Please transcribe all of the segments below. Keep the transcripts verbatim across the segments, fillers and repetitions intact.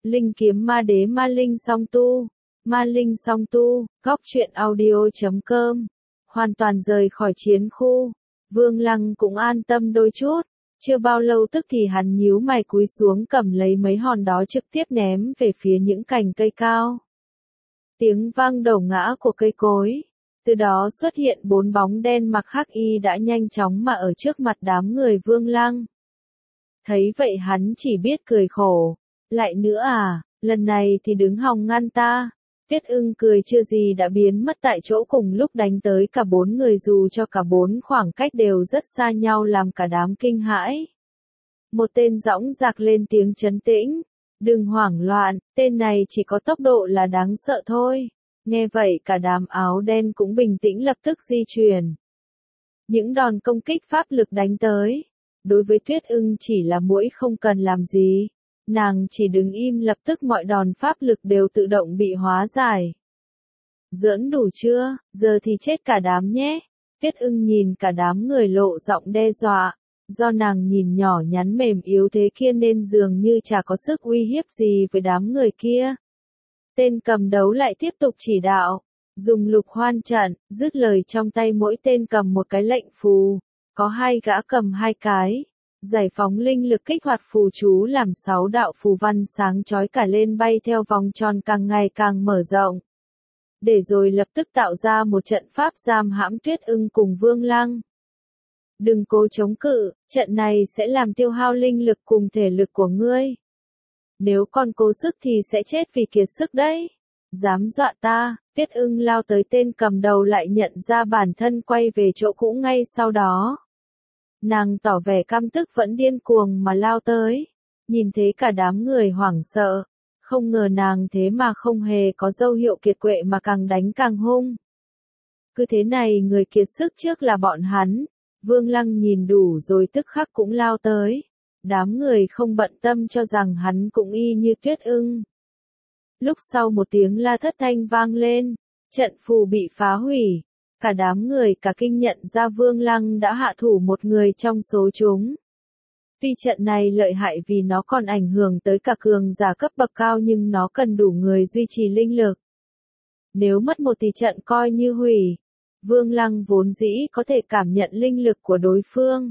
Linh kiếm ma đế ma linh song tu. Ma linh song tu, góc truyện audio chấm com. Hoàn toàn rời khỏi chiến khu. Vương Lăng cũng an tâm đôi chút. Chưa bao lâu tức thì hắn nhíu mày cúi xuống cầm lấy mấy hòn đó trực tiếp ném về phía những cành cây cao. Tiếng vang đổ ngã của cây cối. Từ đó xuất hiện bốn bóng đen mặc hắc y đã nhanh chóng mà ở trước mặt đám người Vương Lăng. Thấy vậy hắn chỉ biết cười khổ. Lại nữa à, lần này thì đứng hòng ngăn ta. Tuyết Ưng cười chưa gì đã biến mất tại chỗ cùng lúc đánh tới cả bốn người dù cho cả bốn khoảng cách đều rất xa nhau làm cả đám kinh hãi. Một tên dõng dạc lên tiếng trấn tĩnh. Đừng hoảng loạn, tên này chỉ có tốc độ là đáng sợ thôi. Nghe vậy cả đám áo đen cũng bình tĩnh lập tức di chuyển. Những đòn công kích pháp lực đánh tới. Đối với Tuyết Ưng chỉ là muỗi không cần làm gì. Nàng chỉ đứng im lập tức mọi đòn pháp lực đều tự động bị hóa giải. Giỡn đủ chưa, giờ thì chết cả đám nhé. Tuyết Ưng nhìn cả đám người lộ giọng đe dọa. Do nàng nhìn nhỏ nhắn mềm yếu thế kia nên dường như chả có sức uy hiếp gì với đám người kia. Tên cầm đấu lại tiếp tục chỉ đạo. Dùng lục hoan trận, dứt lời trong tay mỗi tên cầm một cái lệnh phù. Có hai gã cầm hai cái. Giải phóng linh lực kích hoạt phù chú làm sáu đạo phù văn sáng chói cả lên bay theo vòng tròn càng ngày càng mở rộng. Để rồi lập tức tạo ra một trận pháp giam hãm Tuyết Ưng cùng Vương Lăng. Đừng cố chống cự, trận này sẽ làm tiêu hao linh lực cùng thể lực của ngươi. Nếu còn cố sức thì sẽ chết vì kiệt sức đấy. Dám dọa ta, Tuyết Ưng lao tới tên cầm đầu lại nhận ra bản thân quay về chỗ cũ ngay sau đó. Nàng tỏ vẻ căm tức vẫn điên cuồng mà lao tới. Nhìn thấy cả đám người hoảng sợ. Không ngờ nàng thế mà không hề có dấu hiệu kiệt quệ mà càng đánh càng hung. Cứ thế này người kiệt sức trước là bọn hắn. Vương Lăng nhìn đủ rồi tức khắc cũng lao tới. Đám người không bận tâm cho rằng hắn cũng y như Tuyết Ưng. Lúc sau một tiếng la thất thanh vang lên. Trận phù bị phá hủy. Cả đám người cả kinh nhận ra Vương Lăng đã hạ thủ một người trong số chúng. Tuy trận này lợi hại vì nó còn ảnh hưởng tới cả cường giả cấp bậc cao nhưng nó cần đủ người duy trì linh lực. Nếu mất một thì trận coi như hủy. Vương Lăng vốn dĩ có thể cảm nhận linh lực của đối phương.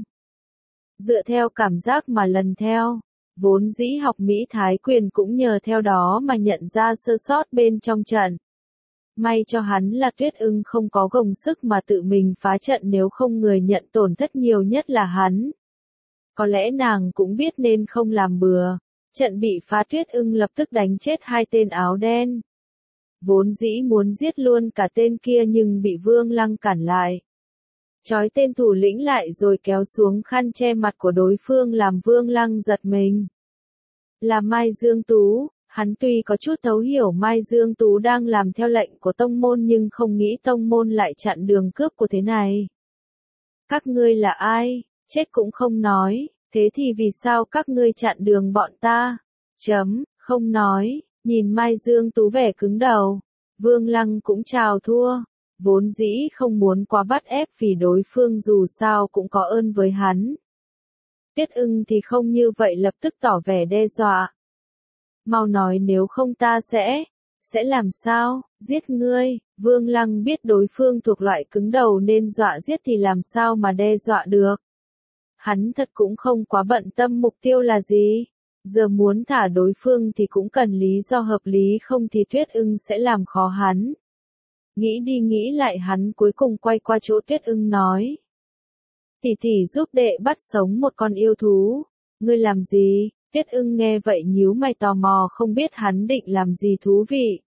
Dựa theo cảm giác mà lần theo. Vốn dĩ học Mỹ Thái Quyền cũng nhờ theo đó mà nhận ra sơ sót bên trong trận. May cho hắn là Tuyết Ưng không có gồng sức mà tự mình phá trận nếu không người nhận tổn thất nhiều nhất là hắn. Có lẽ nàng cũng biết nên không làm bừa. Trận bị phá Tuyết Ưng lập tức đánh chết hai tên áo đen. Vốn dĩ muốn giết luôn cả tên kia nhưng bị Vương Lăng cản lại. Chói tên thủ lĩnh lại rồi kéo xuống khăn che mặt của đối phương làm Vương Lăng giật mình. Là Mai Dương Tú. Hắn tuy có chút thấu hiểu Mai Dương Tú đang làm theo lệnh của tông môn nhưng không nghĩ tông môn lại chặn đường cướp của thế này. Các ngươi là ai? Chết cũng không nói, thế thì vì sao các ngươi chặn đường bọn ta? Chấm, không nói, nhìn Mai Dương Tú vẻ cứng đầu. Vương Lăng cũng chào thua. Vốn dĩ không muốn quá bắt ép vì đối phương dù sao cũng có ơn với hắn. Tuyết Ưng thì không như vậy lập tức tỏ vẻ đe dọa. Mau nói nếu không ta sẽ, sẽ làm sao, giết ngươi. Vương Lăng biết đối phương thuộc loại cứng đầu nên dọa giết thì làm sao mà đe dọa được. Hắn thật cũng không quá bận tâm mục tiêu là gì. Giờ muốn thả đối phương thì cũng cần lý do hợp lý không thì Tuyết Ưng sẽ làm khó hắn. Nghĩ đi nghĩ lại hắn cuối cùng quay qua chỗ Tuyết Ưng nói. Tỷ tỷ giúp đệ bắt sống một con yêu thú. Ngươi làm gì? Tuyết Ưng nghe vậy nhíu mày tò mò không biết hắn định làm gì thú vị.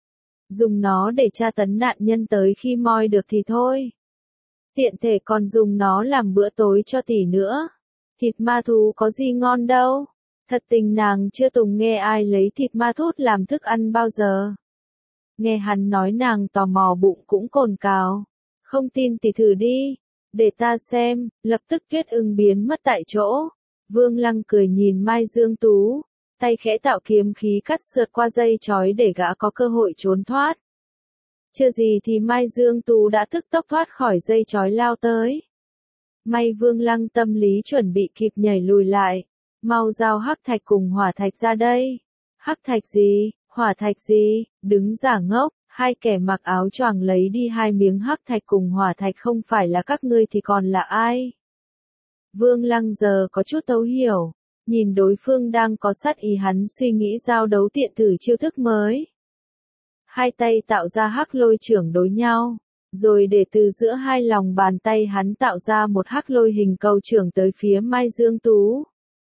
Dùng nó để tra tấn nạn nhân tới khi moi được thì thôi. Tiện thể còn dùng nó làm bữa tối cho tỷ nữa. Thịt ma thú có gì ngon đâu. Thật tình nàng chưa từng nghe ai lấy thịt ma thút làm thức ăn bao giờ. Nghe hắn nói nàng tò mò bụng cũng cồn cào. Không tin thì thử đi. Để ta xem, lập tức Tuyết Ưng biến mất tại chỗ. Vương Lăng cười nhìn Mai Dương Tú, tay khẽ tạo kiếm khí cắt sượt qua dây chói để gã có cơ hội trốn thoát. Chưa gì thì Mai Dương Tú đã tức tốc thoát khỏi dây chói lao tới. May Vương Lăng tâm lý chuẩn bị kịp nhảy lùi lại, mau giao hắc thạch cùng hỏa thạch ra đây. Hắc thạch gì, hỏa thạch gì, đứng giả ngốc, hai kẻ mặc áo choàng lấy đi hai miếng hắc thạch cùng hỏa thạch không phải là các ngươi thì còn là ai? Vương Lăng giờ có chút thấu hiểu, nhìn đối phương đang có sát ý hắn suy nghĩ giao đấu tiện thử chiêu thức mới. Hai tay tạo ra hắc lôi chưởng đối nhau, rồi để từ giữa hai lòng bàn tay hắn tạo ra một hắc lôi hình cầu chưởng tới phía Mai Dương Tú.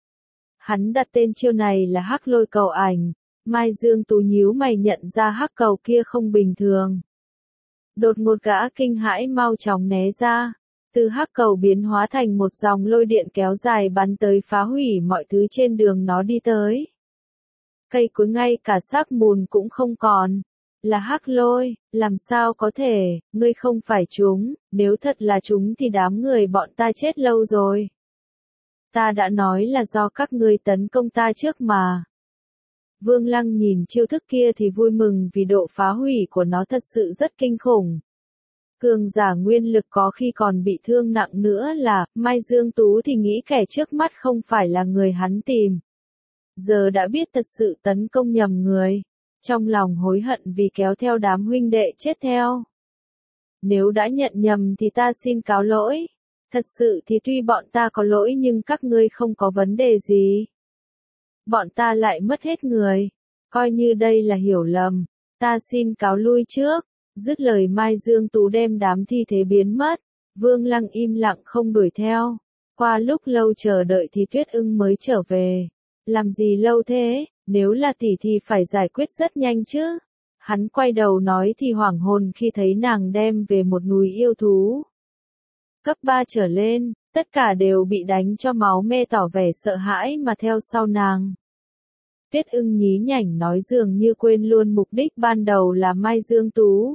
Hắn đặt tên chiêu này là hắc lôi cầu ảnh, Mai Dương Tú nhíu mày nhận ra hắc cầu kia không bình thường. Đột ngột gã kinh hãi mau chóng né ra, từ hắc cầu biến hóa thành một dòng lôi điện kéo dài bắn tới phá hủy mọi thứ trên đường nó đi tới. Cây cối ngay cả xác mùn cũng không còn. Là hắc lôi, làm sao có thể, ngươi không phải chúng, nếu thật là chúng thì đám người bọn ta chết lâu rồi. Ta đã nói là do các ngươi tấn công ta trước mà. Vương Lăng nhìn chiêu thức kia thì vui mừng vì độ phá hủy của nó thật sự rất kinh khủng. Cường giả nguyên lực có khi còn bị thương nặng nữa là, Mai Dương Tú thì nghĩ kẻ trước mắt không phải là người hắn tìm. Giờ đã biết thật sự tấn công nhầm người. Trong lòng hối hận vì kéo theo đám huynh đệ chết theo. Nếu đã nhận nhầm thì ta xin cáo lỗi. Thật sự thì tuy bọn ta có lỗi nhưng các ngươi không có vấn đề gì. Bọn ta lại mất hết người. Coi như đây là hiểu lầm. Ta xin cáo lui trước. Dứt lời Mai Dương Tú đem đám thi thế biến mất. Vương Lăng im lặng không đuổi theo. Qua lúc lâu chờ đợi thì Tuyết Ưng mới trở về. Làm gì lâu thế? Nếu là tỷ thì phải giải quyết rất nhanh chứ. Hắn quay đầu nói thì hoảng hồn khi thấy nàng đem về một núi yêu thú. Cấp ba trở lên, tất cả đều bị đánh cho máu me tỏ vẻ sợ hãi mà theo sau nàng. Tuyết Ưng nhí nhảnh nói dường như quên luôn mục đích ban đầu là Mai Dương Tú.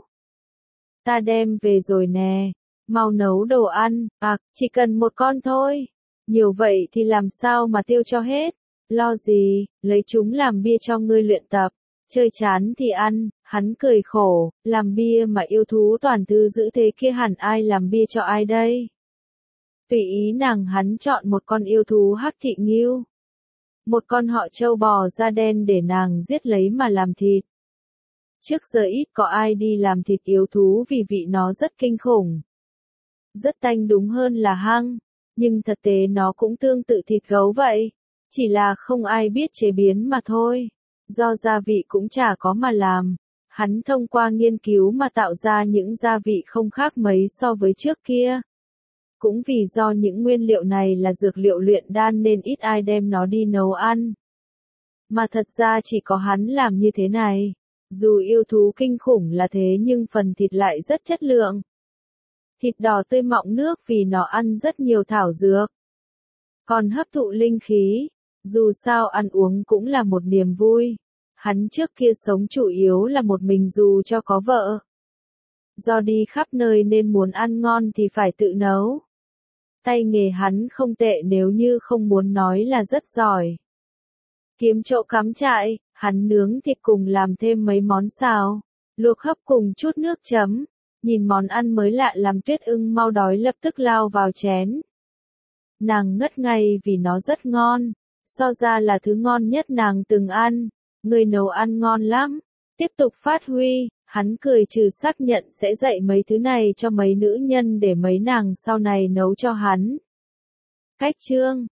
Ta đem về rồi nè, mau nấu đồ ăn, à, chỉ cần một con thôi. Nhiều vậy thì làm sao mà tiêu cho hết. Lo gì, lấy chúng làm bia cho ngươi luyện tập, chơi chán thì ăn, hắn cười khổ, làm bia mà yêu thú toàn thư giữ thế kia hẳn ai làm bia cho ai đây. Tùy ý nàng hắn chọn một con yêu thú hắc thị ngưu. Một con họ trâu bò da đen để nàng giết lấy mà làm thịt. Trước giờ ít có ai đi làm thịt yêu thú vì vị nó rất kinh khủng. Rất tanh đúng hơn là hăng, nhưng thực tế nó cũng tương tự thịt gấu vậy. Chỉ là không ai biết chế biến mà thôi. Do gia vị cũng chả có mà làm. Hắn thông qua nghiên cứu mà tạo ra những gia vị không khác mấy so với trước kia. Cũng vì do những nguyên liệu này là dược liệu luyện đan nên ít ai đem nó đi nấu ăn. Mà thật ra chỉ có hắn làm như thế này. Dù yêu thú kinh khủng là thế nhưng phần thịt lại rất chất lượng. Thịt đỏ tươi mọng nước vì nó ăn rất nhiều thảo dược. Còn hấp thụ linh khí. Dù sao ăn uống cũng là một niềm vui. Hắn trước kia sống chủ yếu là một mình dù cho có vợ. Do đi khắp nơi nên muốn ăn ngon thì phải tự nấu. Tay nghề hắn không tệ nếu như không muốn nói là rất giỏi. Kiếm chỗ cắm trại, hắn nướng thịt cùng làm thêm mấy món xào. Luộc hấp cùng chút nước chấm. Nhìn món ăn mới lạ làm Tuyết Ưng mau đói lập tức lao vào chén. Nàng ngất ngây vì nó rất ngon. So ra là thứ ngon nhất nàng từng ăn. Người nấu ăn ngon lắm. Tiếp tục phát huy, hắn cười trừ xác nhận sẽ dạy mấy thứ này cho mấy nữ nhân để mấy nàng sau này nấu cho hắn. Cách chương